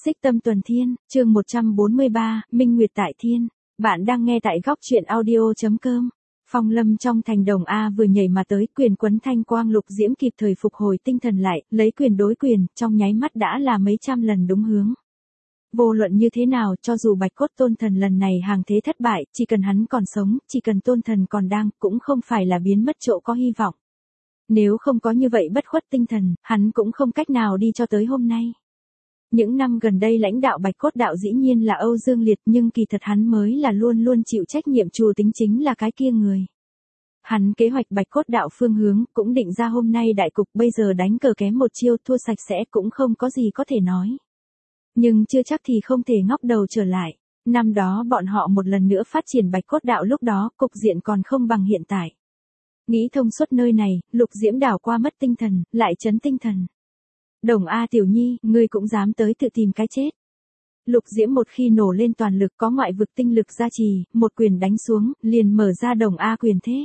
Xích Tâm Tuần Thiên, chương 143, Minh Nguyệt tại Thiên. Bạn đang nghe tại góc truyện audio.com. Phong Lâm trong thành Đồng A vừa nhảy mà tới, quyền quấn thanh quang, Lục Diễm kịp thời phục hồi tinh thần lại, lấy quyền đối quyền, trong nháy mắt đã là mấy trăm lần đúng hướng. Vô luận như thế nào, cho dù Bạch Cốt Tôn Thần lần này hàng thế thất bại, chỉ cần hắn còn sống, chỉ cần Tôn Thần còn đang, cũng không phải là biến mất chỗ có hy vọng. Nếu không có như vậy bất khuất tinh thần, hắn cũng không cách nào đi cho tới hôm nay. Những năm gần đây lãnh đạo Bạch Cốt đạo dĩ nhiên là Âu Dương Liệt, nhưng kỳ thật hắn mới là luôn luôn chịu trách nhiệm chủ tính, chính là cái kia người. Hắn kế hoạch Bạch Cốt đạo phương hướng, cũng định ra hôm nay đại cục, bây giờ đánh cờ kém một chiêu thua sạch sẽ cũng không có gì có thể nói. Nhưng chưa chắc thì không thể ngóc đầu trở lại. Năm đó bọn họ một lần nữa phát triển Bạch Cốt đạo, lúc đó cục diện còn không bằng hiện tại. Nghĩ thông suốt nơi này, Lục Diễm đảo qua mất tinh thần, lại chấn tinh thần. Đồng A tiểu nhi, ngươi cũng dám tới tự tìm cái chết. Lục Diễm một khi nổ lên toàn lực, có ngoại vực tinh lực gia trì, một quyền đánh xuống, liền mở ra Đồng A quyền thế.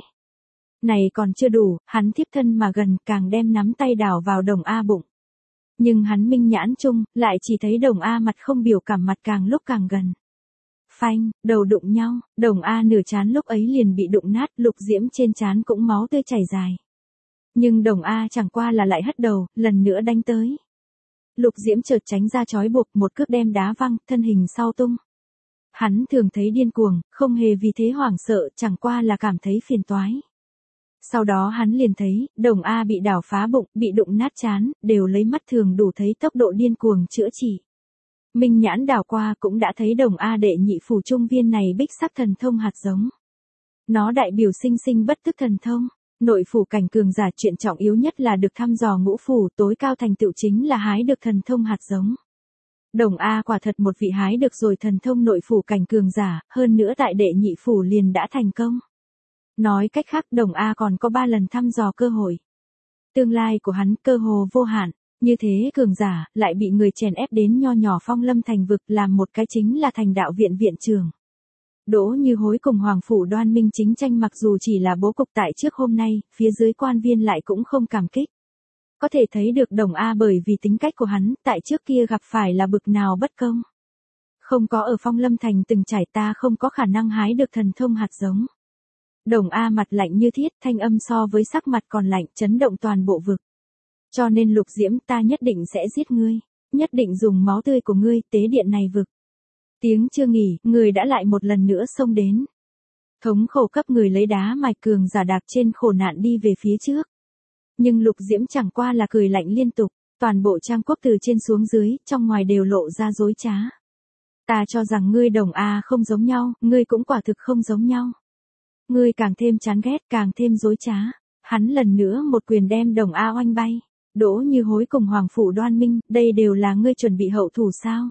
Này còn chưa đủ, hắn tiếp thân mà gần, càng đem nắm tay đảo vào Đồng A bụng. Nhưng hắn minh nhãn chung, lại chỉ thấy Đồng A mặt không biểu cảm, mặt càng lúc càng gần. Phanh, đầu đụng nhau, Đồng A nửa trán lúc ấy liền bị đụng nát, Lục Diễm trên trán cũng máu tươi chảy dài. Nhưng Đồng A chẳng qua là lại hất đầu, lần nữa đánh tới. Lục Diễm chợt tránh ra trói buộc, một cước đem đá văng, thân hình sau tung. Hắn thường thấy điên cuồng, không hề vì thế hoảng sợ, chẳng qua là cảm thấy phiền toái. Sau đó hắn liền thấy, Đồng A bị đảo phá bụng, bị đụng nát trán, đều lấy mắt thường đủ thấy tốc độ điên cuồng chữa trị. Minh nhãn đảo qua cũng đã thấy Đồng A đệ nhị phủ trung viên này bích sắc thần thông hạt giống. Nó đại biểu sinh sinh bất tức thần thông. Nội phủ cảnh cường giả, chuyện trọng yếu nhất là được thăm dò ngũ phủ, tối cao thành tựu chính là hái được thần thông hạt giống. Đồng A quả thật một vị hái được rồi thần thông nội phủ cảnh cường giả, hơn nữa tại đệ nhị phủ liền đã thành công. Nói cách khác, Đồng A còn có 3 lần thăm dò cơ hội. Tương lai của hắn cơ hồ vô hạn, như thế cường giả lại bị người chèn ép đến nho nhỏ Phong Lâm thành vực, làm một cái chính là thành đạo viện viện trưởng. Đỗ Như Hối cùng Hoàng phủ Đoan Minh chính tranh, mặc dù chỉ là bố cục tại trước hôm nay, phía dưới quan viên lại cũng không cảm kích. Có thể thấy được Đồng A bởi vì tính cách của hắn, tại trước kia gặp phải là bực nào bất công. Không có ở Phong Lâm thành từng trải, ta không có khả năng hái được thần thông hạt giống. Đồng A mặt lạnh như thiết, thanh âm so với sắc mặt còn lạnh, chấn động toàn bộ vực. Cho nên Lục Diễm, ta nhất định sẽ giết ngươi, nhất định dùng máu tươi của ngươi tế điện này vực. Tiếng chưa nghỉ, người đã lại một lần nữa xông đến. Thống khổ cấp người lấy đá mài, cường giả đạp trên khổ nạn đi về phía trước. Nhưng Lục Diễm chẳng qua là cười lạnh liên tục, toàn bộ trang quốc từ trên xuống dưới, trong ngoài đều lộ ra dối trá. Ta cho rằng ngươi Đồng A không giống nhau, ngươi cũng quả thực không giống nhau. Ngươi càng thêm chán ghét, càng thêm dối trá. Hắn lần nữa một quyền đem Đồng A oanh bay. Đỗ Như Hối cùng Hoàng phủ Đoan Minh, đây đều là ngươi chuẩn bị hậu thủ sao?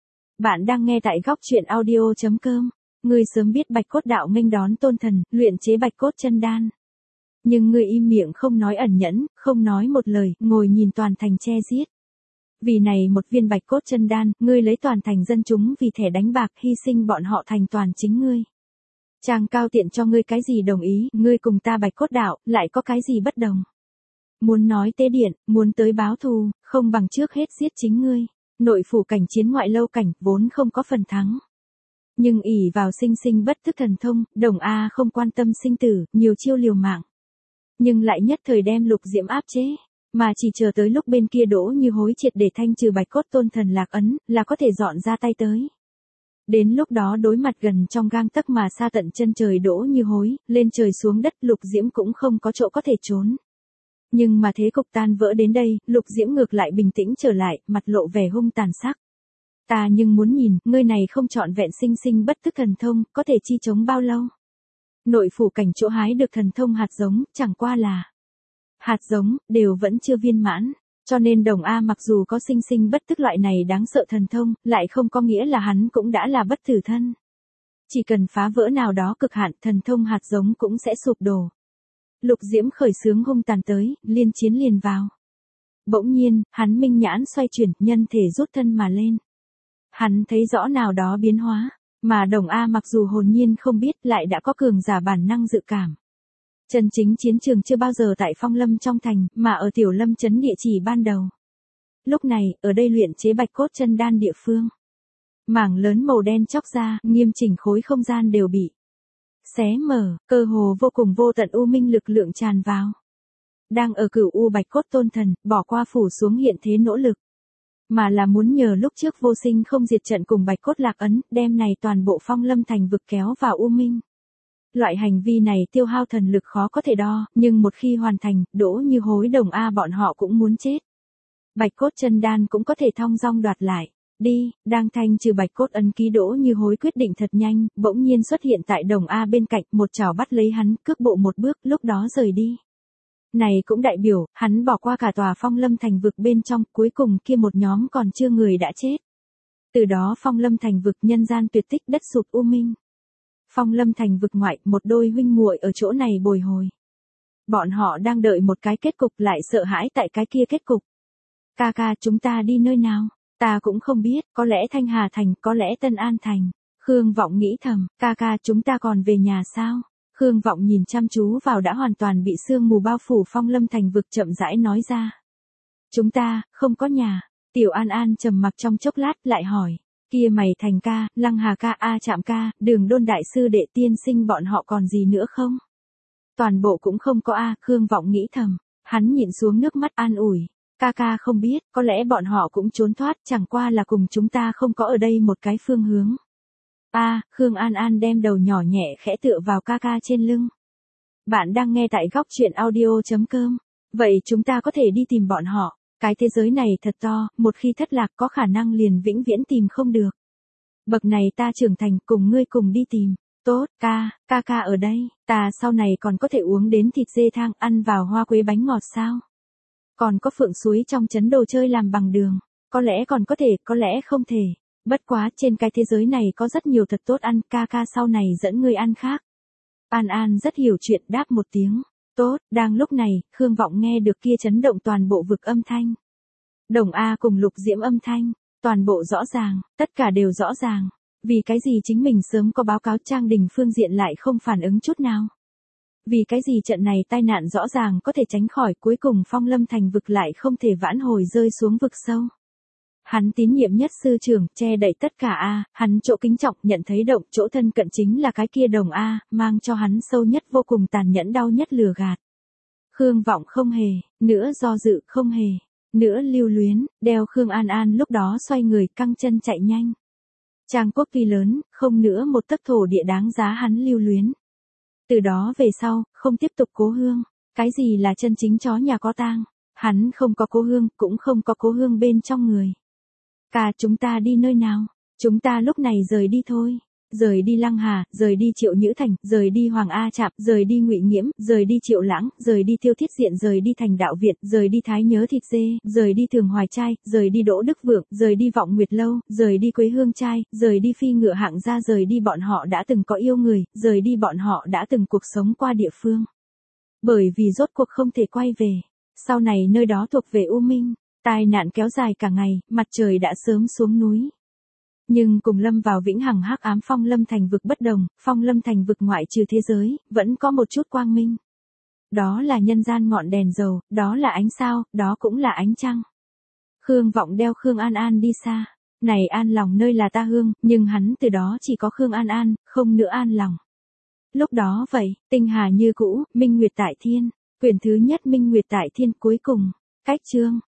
Bạn đang nghe tại góc truyện audio.com. Ngươi sớm biết Bạch Cốt đạo nghênh đón Tôn Thần, luyện chế Bạch Cốt chân đan. Nhưng ngươi im miệng không nói, ẩn nhẫn, không nói một lời, ngồi nhìn toàn thành che giết. Vì này một viên Bạch Cốt chân đan, ngươi lấy toàn thành dân chúng vì thẻ đánh bạc, hy sinh bọn họ thành toàn chính ngươi. Trang cao tiện cho ngươi cái gì đồng ý, ngươi cùng ta Bạch Cốt đạo, lại có cái gì bất đồng. Muốn nói tế điện, muốn tới báo thù, không bằng trước hết giết chính ngươi. Nội phủ cảnh chiến ngoại lâu cảnh, vốn không có phần thắng. Nhưng ỷ vào sinh sinh bất tức thần thông, Đồng A không quan tâm sinh tử, nhiều chiêu liều mạng. Nhưng lại nhất thời đem Lục Diễm áp chế, mà chỉ chờ tới lúc bên kia Đỗ Như Hối triệt để thanh trừ Bạch Cốt Tôn Thần lạc ấn, là có thể dọn ra tay tới. Đến lúc đó đối mặt gần trong gang tấc mà xa tận chân trời Đỗ Như Hối, lên trời xuống đất, Lục Diễm cũng không có chỗ có thể trốn. Nhưng mà thế cục tan vỡ đến đây, Lục Diễm ngược lại bình tĩnh trở lại, mặt lộ vẻ hung tàn sắc. Ta nhưng muốn nhìn, ngươi này không trọn vẹn sinh sinh bất tức thần thông, có thể chi chống bao lâu? Nội phủ cảnh chỗ hái được thần thông hạt giống, chẳng qua là hạt giống, đều vẫn chưa viên mãn. Cho nên Đồng A mặc dù có sinh sinh bất tức loại này đáng sợ thần thông, lại không có nghĩa là hắn cũng đã là bất tử thân. Chỉ cần phá vỡ nào đó cực hạn, thần thông hạt giống cũng sẽ sụp đổ. Lục Diễm khởi xướng hung tàn tới, liên chiến liền vào. Bỗng nhiên, hắn minh nhãn xoay chuyển, nhân thể rút thân mà lên. Hắn thấy rõ nào đó biến hóa, mà Đồng A mặc dù hồn nhiên không biết, lại đã có cường giả bản năng dự cảm. Chân chính chiến trường chưa bao giờ tại Phong Lâm trong thành, mà ở Tiểu Lâm trấn địa chỉ ban đầu. Lúc này, ở đây luyện chế bạch cốt chân đan địa phương. Mảng lớn màu đen chóc ra, nghiêm chỉnh khối không gian đều bị xé mở, cơ hồ vô cùng vô tận u minh lực lượng tràn vào. Đang ở cửu u bạch cốt tôn thần, bỏ qua phủ xuống hiện thế nỗ lực. Mà là muốn nhờ lúc trước vô sinh không diệt trận cùng bạch cốt lạc ấn, đem này toàn bộ phong lâm thành vực kéo vào u minh. Loại hành vi này tiêu hao thần lực khó có thể đo, nhưng một khi hoàn thành, Đỗ Như Hối đồng bọn họ cũng muốn chết. Bạch cốt chân đan cũng có thể thong dong đoạt lại. Đi, đang thanh trừ bạch cốt ấn ký Đỗ Như Hối quyết định thật nhanh, bỗng nhiên xuất hiện tại đồng bên cạnh, một chảo bắt lấy hắn, cước bộ một bước, lúc đó rời đi. Này cũng đại biểu, hắn bỏ qua cả tòa phong lâm thành vực bên trong, cuối cùng kia một nhóm còn chưa người đã chết. Từ đó phong lâm thành vực nhân gian tuyệt tích đất sụp u minh. Phong lâm thành vực ngoại, một đôi huynh muội ở chỗ này bồi hồi. Bọn họ đang đợi một cái kết cục, lại sợ hãi tại cái kia kết cục. Ca ca, chúng ta đi nơi nào? Ta cũng không biết, có lẽ Thanh Hà Thành, có lẽ Tân An Thành. Khương Vọng nghĩ thầm, ca ca, chúng ta còn về nhà sao? Khương Vọng nhìn chăm chú vào đã hoàn toàn bị sương mù bao phủ phong lâm thành vực, chậm rãi nói ra. Chúng ta, không có nhà. Tiểu An An trầm mặc trong chốc lát, lại hỏi. Kia mày Thành ca, Lăng Hà ca, Trạm ca, Đường Đôn đại sư đệ tiên sinh bọn họ còn gì nữa không? Toàn bộ cũng không có Khương Vọng nghĩ thầm. Hắn nhịn xuống nước mắt an ủi. Ca ca không biết, có lẽ bọn họ cũng trốn thoát, chẳng qua là cùng chúng ta không có ở đây một cái phương hướng. Khương An An đem đầu nhỏ nhẹ khẽ tựa vào ca ca trên lưng. Bạn đang nghe tại góc truyện audio.com. Vậy chúng ta có thể đi tìm bọn họ. Cái thế giới này thật to, một khi thất lạc có khả năng liền vĩnh viễn tìm không được. Bậc này ta trưởng thành, cùng ngươi cùng đi tìm. Tốt, ca ở đây, ta sau này còn có thể uống đến thịt dê thang, ăn vào hoa quế bánh ngọt sao? Còn có phượng suối trong trấn đồ chơi làm bằng đường. Có lẽ còn có thể, có lẽ không thể. Bất quá, trên cái thế giới này có rất nhiều thật tốt ăn, ca sau này dẫn ngươi ăn khác. An An rất hiểu chuyện, đáp một tiếng. Tốt, đang lúc này, Khương Vọng nghe được kia chấn động toàn bộ vực âm thanh. Đồng cùng Lục Diễm âm thanh, toàn bộ rõ ràng, tất cả đều rõ ràng. Vì cái gì chính mình sớm có báo cáo Trang Đình phương diện lại không phản ứng chút nào? Vì cái gì trận này tai nạn rõ ràng có thể tránh khỏi, cuối cùng phong lâm thành vực lại không thể vãn hồi rơi xuống vực sâu? Hắn tín nhiệm nhất sư trưởng, che đậy tất cả hắn chỗ kính trọng nhận thấy động, chỗ thân cận chính là cái kia đồng mang cho hắn sâu nhất vô cùng tàn nhẫn đau nhất lừa gạt. Khương Vọng không hề, nữa do dự, không hề, nữa lưu luyến, đeo Khương An An lúc đó xoay người căng chân chạy nhanh. Trang quốc tuy lớn, không nữa một tấc thổ địa đáng giá hắn lưu luyến. Từ đó về sau, không tiếp tục cố hương. Cái gì là chân chính chó nhà có tang? Hắn không có cố hương, cũng không có cố hương bên trong người. Ca, chúng ta đi nơi nào? Chúng ta lúc này rời đi thôi. Rời đi Lăng Hà, rời đi Triệu Nhữ Thành, rời đi Hoàng Trạm, rời đi Ngụy Nghiễm, rời đi Triệu Lãng, rời đi Tiêu Thiết Diện, rời đi Thành Đạo Viện, rời đi Thái Nhớ Thịt Dê, rời đi Thường Hoài Trai, rời đi Đỗ Đức Vượng, rời đi Vọng Nguyệt Lâu, rời đi Quế Hương Trai, rời đi Phi Ngựa Hạng Gia, rời đi bọn họ đã từng có yêu người, rời đi bọn họ đã từng cuộc sống qua địa phương. Bởi vì rốt cuộc không thể quay về. Sau này nơi đó thuộc về U Minh. Tai nạn kéo dài cả ngày, mặt trời đã sớm xuống núi. Nhưng cùng lâm vào vĩnh hằng hắc ám phong lâm thành vực bất đồng, phong lâm thành vực ngoại trừ thế giới, vẫn có một chút quang minh. Đó là nhân gian ngọn đèn dầu, đó là ánh sao, đó cũng là ánh trăng. Khương Vọng đeo Khương An An đi xa. Này an lòng nơi là ta hương, nhưng hắn từ đó chỉ có Khương An An, không nữa an lòng. Lúc đó vậy, tinh hà như cũ, minh nguyệt tại thiên. Quyển thứ nhất Minh Nguyệt tại thiên cuối cùng. Cách chương.